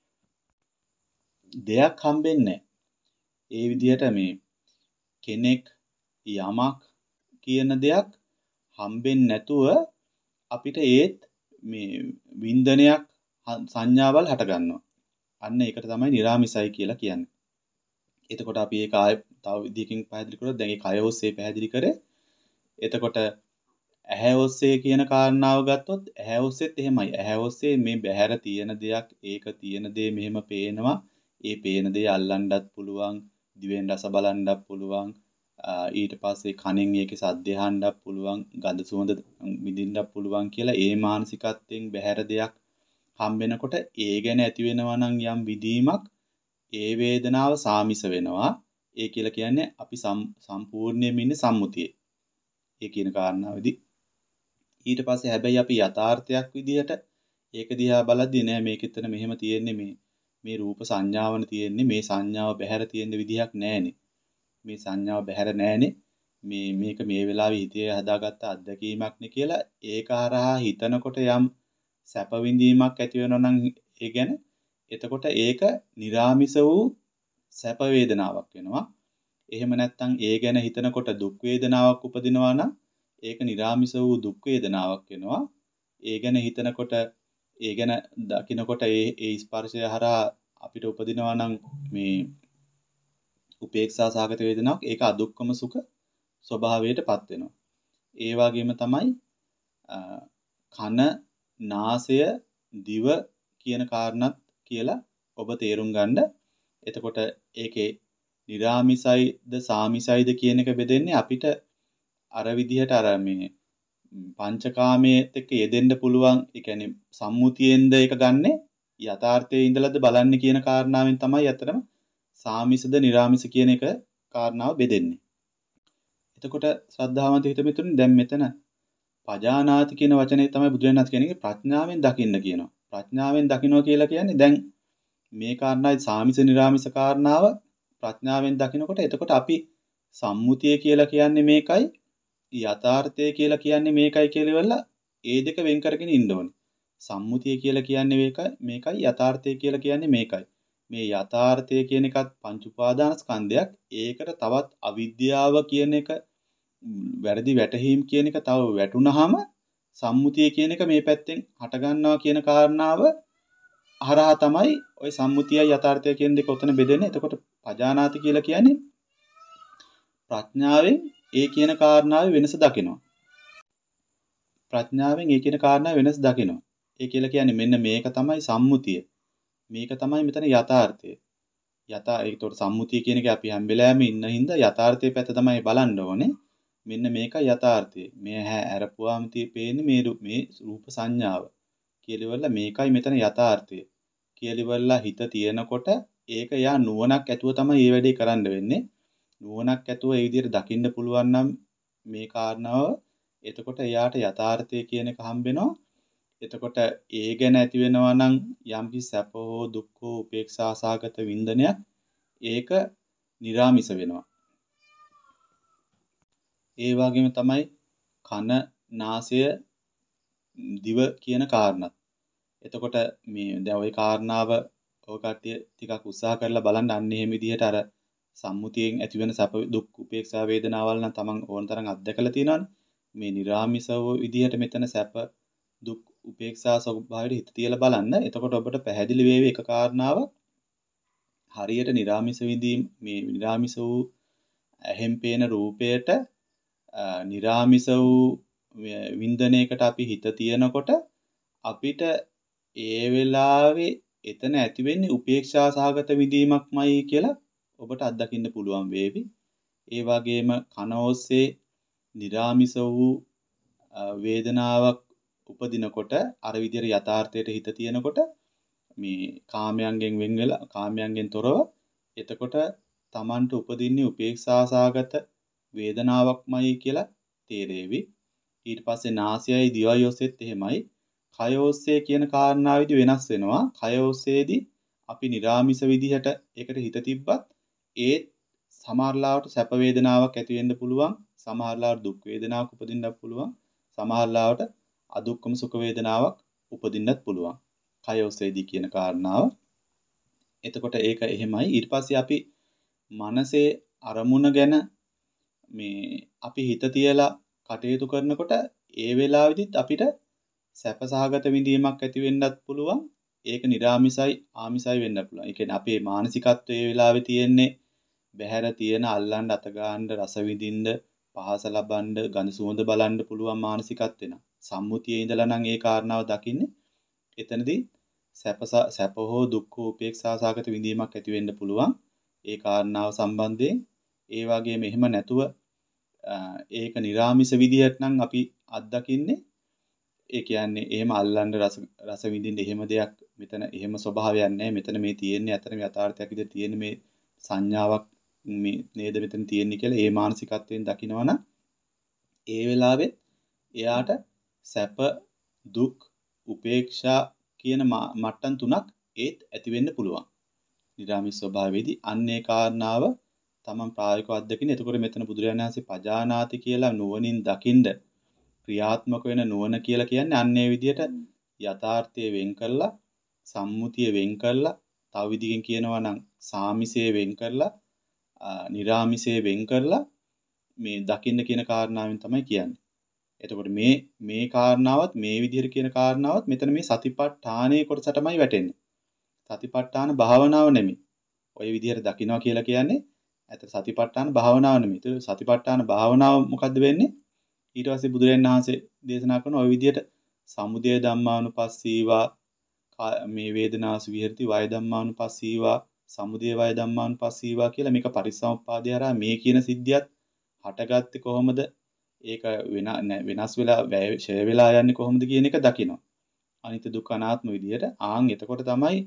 දෙයක් හම්බෙන්නේ ඒ විදිහට මේ කෙනෙක් යමක් කියන දෙයක් හම්බෙන්නේ නැතුව අපිට ඒත් මේ වින්දනයක් සංඥාවල් හට ගන්නවා. අන්න ඒකට තමයි නිරාමිසයි කියලා කියන්නේ. එතකොට අපි ඒක ආයෙ තව විදිහකින් පැහැදිලි කරොත් දැන් ඒ කය ඔස්සේ පැහැදිලි කරේ. එතකොට ඇහැ ඔස්සේ කියන කාරණාව ගත්තොත් ඇහැ ඔස්සේත් එහෙමයි. ඇහැ ඔස්සේ මේ බහැර තියෙන දෙයක් ඒක තියෙන දේ මෙහෙම පේනවා. ඒ පේන දේ අල්ලන්නත් පුළුවන්. දිවෙන් රස බලන්නත් පුළුවන්. ඊට පස්සේ කනෙන් ඒකේ සද්ද අහන්නත් පුළුවන්. ගඳ සුවඳ විඳින්නත් පුළුවන් කියලා ඒ මානසිකත්වයෙන් බහැර දෙයක් හම් වෙනකොට ඒ ගැන ඇති වෙනවා නම් යම් විදීමක් ඒ වේදනාව සාමිස වෙනවා. ඒ කියලා කියන්නේ අපි සම්පූර්ණයෙන්ම ඉන්නේ සම්මුතියේ. ඒ කියන කාරණාවේදී ඊට පස්සේ හැබැයි අපි යථාර්ථයක් විදිහට ඒක දිහා බලද්දී නෑ මේකෙතන මෙහෙම තියෙන්නේ මේ මේ රූප සංඥාවන තියෙන්නේ මේ සංඥාව බැහැර තියෙන විදිහක් නෑනේ. මේ සංඥාව බැහැර නෑනේ. මේ මේක මේ වෙලාවේ හිතේ හදාගත්ත අත්දැකීමක් නේ කියලා ඒක හරහා හිතනකොට යම් සැප විඳීමක් ඇති වෙනවා නම් ඒ ගැන එතකොට ඒක निराமிස වූ සැප වේදනාවක් වෙනවා. එහෙම නැත්නම් ඒ ගැන හිතනකොට දුක් වේදනාවක් උපදිනවා නම් ඒක निराமிස වූ දුක් වේදනාවක් වෙනවා. ඒ ගැන හිතනකොට ඒ ගැන දකිනකොට ඒ ඒ ස්පර්ශය හරහා අපිට උපදිනවා නම් මේ උපේක්ෂා සාගත වේදනාවක් ඒක අදුක්කම සුඛ ස්වභාවයටපත් වෙනවා. ඒ වගේම තමයි කන නාසය දිව කියන කාරණත් කියලා ඔබ තේරුම් ගන්න. එතකොට ඒකේ निराமிසයිද සාමිසයිද කියන එක බෙදෙන්නේ අපිට අර විදිහට අර මේ පංචකාමයේත් එක්ක යෙදෙන්න පුළුවන්. ඒ කියන්නේ සම්මුතියෙන්ද ඒක ගන්නෙ යථාර්ථයේ ඉඳලාද බලන්නේ කියන කාරණාවෙන් තමයි අතරම සාමිසද निराமிස කියන එක කාරණාව බෙදෙන්නේ. එතකොට ශ්‍රද්ධාවන්ත හිත මිතුරුනි දැන් මෙතන පජානාති කියන වචනේ තමයි බුදුරජාණන් කියන්නේ ප්‍රඥාවෙන් දකින්න කියනවා. ප්‍රඥාවෙන් දකින්නවා කියලා කියන්නේ දැන් මේ කාරණායි සාමිස निराமிස කාරණාව ප්‍රඥාවෙන් දකිනකොට එතකොට අපි සම්මුතිය කියලා කියන්නේ මේකයි යථාර්ථය කියලා කියන්නේ මේකයි කියලා ඉවරලා ඒ දෙක වෙන් කරගෙන ඉන්න ඕනේ. සම්මුතිය කියලා කියන්නේ මේකයි මේකයි යථාර්ථය කියලා කියන්නේ මේකයි. මේ යථාර්ථය කියන එකත් පංච උපාදාන ස්කන්ධයක්. ඒකට තවත් අවිද්‍යාව කියන එක වැරදි වැටහීම් කියන එක තව වැටුනහම සම්මුතිය කියන එක මේ පැත්තෙන් හට ගන්නවා කියන කාරණාව හරහා තමයි ওই සම්මුතියයි යථාර්ථය කියන දෙක උතන බෙදෙන්නේ. එතකොට පජානාති කියලා කියන්නේ ප්‍රඥාවෙන් ඒ කියන කාරණාවේ වෙනස දකිනවා. ප්‍රඥාවෙන් ඒ කියන කාරණාවේ වෙනස දකිනවා. ඒ කියලා කියන්නේ මෙන්න මේක තමයි සම්මුතිය. මේක තමයි මෙතන යථාර්ථය. යථා ඒකට සම්මුතිය කියන එක අපි හැම වෙලාවෙම ඉන්න හින්දා යථාර්ථයේ පැත්ත තමයි බලන්න ඕනේ. මෙන්න මේක යථාර්ථය. මේ හැ අරපුවාම තියෙන්නේ මේ මේ රූප සංඥාව. කියලා ඉවරලා මේකයි මෙතන යථාර්ථය. කියලා ඉවරලා හිත තියෙනකොට ඒක යා නුවණක් ඇතුව තමයි මේ වැඩේ කරන්න වෙන්නේ. නුවණක් ඇතුව ඒ විදිහට දකින්න පුළුවන් නම් මේ කාරණාව එතකොට එයාට යථාර්ථය කියන එක හම්බෙනවා. එතකොට ඒ ගැන ඇති වෙනවා නම් යම්කිසි සැප හෝ දුක් හෝ උපේක්ෂා සාගත වින්දනයක් ඒක निराமிස වෙනවා. ඒ වගේම තමයි කන නාසය දිව කියන කාරණත්. එතකොට මේ දැන් ওই කාරණාව ඔය කට්ටිය ටිකක් උත්සාහ කරලා බලන්න අන්න එහෙම විදිහට අර සම්මුතියෙන් ඇති වෙන සැප දුක් උපේක්ෂා වේදනාවල් නම් තමන් ඕන තරම් අත්දැකලා තියෙනවානේ. මේ निराமிසව විදිහට මෙතන සැප දුක් උපේක්ෂා ස්වභාවයට හිත තියලා බලන්න. එතකොට ඔබට පැහැදිලි වේවි එක කාරණාවක්. හරියට निराமிස විඳීම් මේ निराமிස වූ ඇහෙන් පේන රූපයට निराமிස වූ වින්දනයකට අපි හිත තියනකොට අපිට ඒ වෙලාවේ එතන ඇති වෙන්නේ උපේක්ෂා සහගත විඳීමක්මයි කියලා ඔබට අත්දකින්න පුළුවන් වේවි. ඒ වගේම කන ඔස්සේ निराமிස වූ වේදනාවක් උපදිනකොට අර විදිහට යථාර්ථයට හිත තියෙනකොට මේ කාමයන්ගෙන් වෙන් වෙලා කාමයන්ගෙන් තොරව එතකොට Tamanට උපදින්නේ උපේක්ෂා සහගත වේදනාවක්මයි කියලා තේරෙවි. ඊට පස්සේ නාසයයි දිවයි ඔස්සේත් එහෙමයි. කය ඔස්සේ කියන කාරණාවෙදි වෙනස් වෙනවා. කය ඔස්සේදී අපි निराமிස විදිහට ඒකට හිත තිබ්බත් ඒ සමහරලාවට සැප වේදනාවක් ඇති වෙන්න පුළුවන්. සමහරලාවට දුක් වේදනාවක් උපදින්නත් පුළුවන්. සමහරලාවට අදුක්කම සුඛ වේදනාවක් උපදින්නත් පුළුවන්. කය ඔස්සේදී කියන කාරණාව. එතකොට ඒක එහෙමයි. ඊට පස්සේ අපි මනසේ අරමුණ ගැන මේ අපි හිත තියලා කටයුතු කරනකොට ඒ වෙලාවෙදිත් අපිට සැපසහගත විඳීමක් ඇති වෙන්නත් පුළුවන්. ඒක निराமிසයි ආමිසයි වෙන්න පුළුවන්. ඒ කියන්නේ අපේ මානසිකත්වයේ ඒ වෙලාවේ තියෙන්නේ බහැර තියෙන අල්ලන්න අත ගන්න රස විඳින්න පහස ලබන්න ගඳ සුවඳ බලන්න පුළුවන් මානසිකත්ව වෙන. සම්මුතියේ ඉඳලා නම් ඒ කාරණාව දකින්නේ. එතනදී සැප සැප හෝ දුක් හෝ උපේක්ෂා සහගත විඳීමක් ඇති වෙන්න පුළුවන්. ඒ කාරණාව සම්බන්ධයෙන් ඒ වගේම එහෙම නැතුව ඒක निराமிස විදියට නම් අපි අත්දකින්නේ. ඒ කියන්නේ එහෙම අල්ලන්න රස රස විඳින්න එහෙම දෙයක් මෙතන එහෙම ස්වභාවයක් නැහැ. මෙතන මේ තියෙන්නේ අතන යථාර්ථයක් විදිහට තියෙන මේ සංඥාවක් මේ නේද මෙතන තියෙන්නේ කියලා ඒ මානසිකත්වයෙන් දකිනවනම් ඒ වෙලාවෙත් එයාට සැප, දුක්, උපේක්ෂා කියන මට්ටම් තුනක් ඒත් ඇති වෙන්න පුළුවන්. නිරාමිස් ස්වභාවයේදී අන්නේ කාරණාව තමන් ප්‍රායෝගිකව අත්දකින්න. එතකොට මෙතන බුදුරජාණන් වහන්සේ පජානාති කියලා නුවණින් දකින්න ක්‍රියාත්මක වෙන නුවණ කියලා කියන්නේ අන්නේ විදියට යථාර්ථය වෙන් කරලා, සම්මුතිය වෙන් කරලා, තව විදිහකින් කියනවා නම් සාමිසය වෙන් කරලා, නිරාමිසය වෙන් කරලා මේ දකින්න කියන කාරණාවෙන් තමයි කියන්නේ. එතකොට මේ මේ කාරණාවත් මේ විදිහට කියන කාරණාවත් මෙතන මේ සතිපට්ඨානයේ කොටසටමයි වැටෙන්නේ. සතිපට්ඨාන භාවනාව නෙමෙයි. ওই විදිහට දකින්නවා කියලා කියන්නේ ඇත්ත සතිපට්ඨාන භාවනාව නෙමෙයි. ඒක සතිපට්ඨාන භාවනාව මොකද්ද වෙන්නේ? ඊට පස්සේ බුදුරජාණන් වහන්සේ දේශනා කරන ওই විදිහට සමුදය ධම්මානුපස්සීවා මේ වේදනාසු විහෙරති වය ධම්මානුපස්සීවා සමුදය වය ධම්මානුපස්සීවා කියලා මේක පරිසම්පාදේ හරහා මේ කියන සිද්ධියත් හටගත්තේ කොහොමද? ඒක වෙනස් වෙලා ඡය වෙලා යන්නේ කොහොමද කියන එක දකිනවා. අනිත්‍ය දුක්ඛ අනාත්ම විදියට ආන් එතකොට තමයි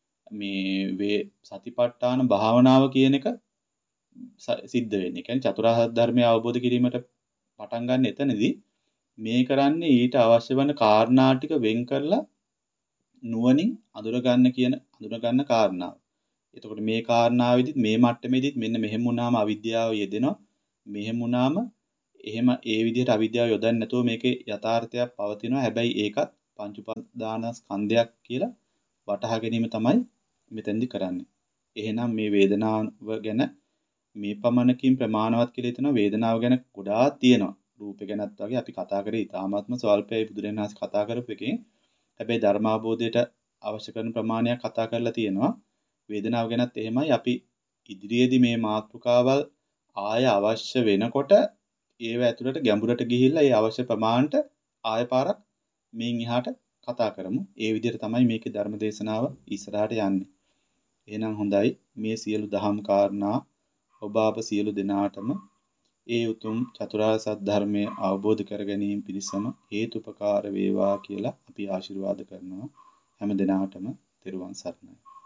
මේ සතිපට්ඨාන භාවනාව කියන එක සිද්ධ වෙන්නේ. කියන්නේ චතුරාර්ය ධර්මය අවබෝධ කිරීමට පටන් ගන්න එතනදී මේ කරන්නේ ඊට අවශ්‍ය වන කාරණා ටික වෙන් කරලා නුවණින් අඳුර ගන්න කියන අඳුර ගන්න කාරණාව. එතකොට මේ කාරණාවෙදිත් මේ මට්ටමේදීත් මෙන්න මෙහෙම වුණාම අවිද්‍යාව යෙදෙනවා. මෙහෙම වුණාම එහෙම ඒ විදිහට අවිද්‍යාව යොදන්නේ නැතුව මේකේ යථාර්ථයක් පවතිනවා. හැබැයි ඒකත් පංච උපාදානස්කන්ධයක් කියලා වටහා ගැනීම තමයි මෙතෙන්දි කරන්නේ. එහෙනම් මේ වේදනාව ගැන මේ පමණකින් ප්‍රමාණවත් කියලා හිතන වේදනාව ගැන ගොඩාක් තියෙනවා. රූපේ ගැනත් වගේ අපි කතා කරේ ඉතාමත්ම ස්වල්පයි බුදුරජාණන් වහන්සේ කතා කරපු එකෙන්. හැබැයි ධර්මාබෝධයට අවශ්‍ය කරන ප්‍රමාණයක් කතා කරලා තියෙනවා. වේදනාව ගැනත් එහෙමයි. අපි ඉදිරියේදී මේ මාතෘකාවල් ආය අවශ්‍ය වෙනකොට ඒව ඇතුළට ගැඹුරට ගිහිල්ලා ඒ අවශ්‍ය ප්‍රමාණයට ආය පාරක් මේන් එහාට කතා කරමු. ඒ විදිහට තමයි මේකේ ධර්ම දේශනාව ඉස්සරහට යන්නේ. එහෙනම් හොඳයි මේ සියලු දහම් කාරණා ඔබ අප සියලු දෙනාටම ඒ උතුම් චතුරාර්ය සත්‍ය ධර්මය අවබෝධ කර ගැනීම පිණිසම හේතුපකාර වේවා කියලා අපි ආශිර්වාද කරනවා. හැම දිනාටම තෙරුවන් සරණයි.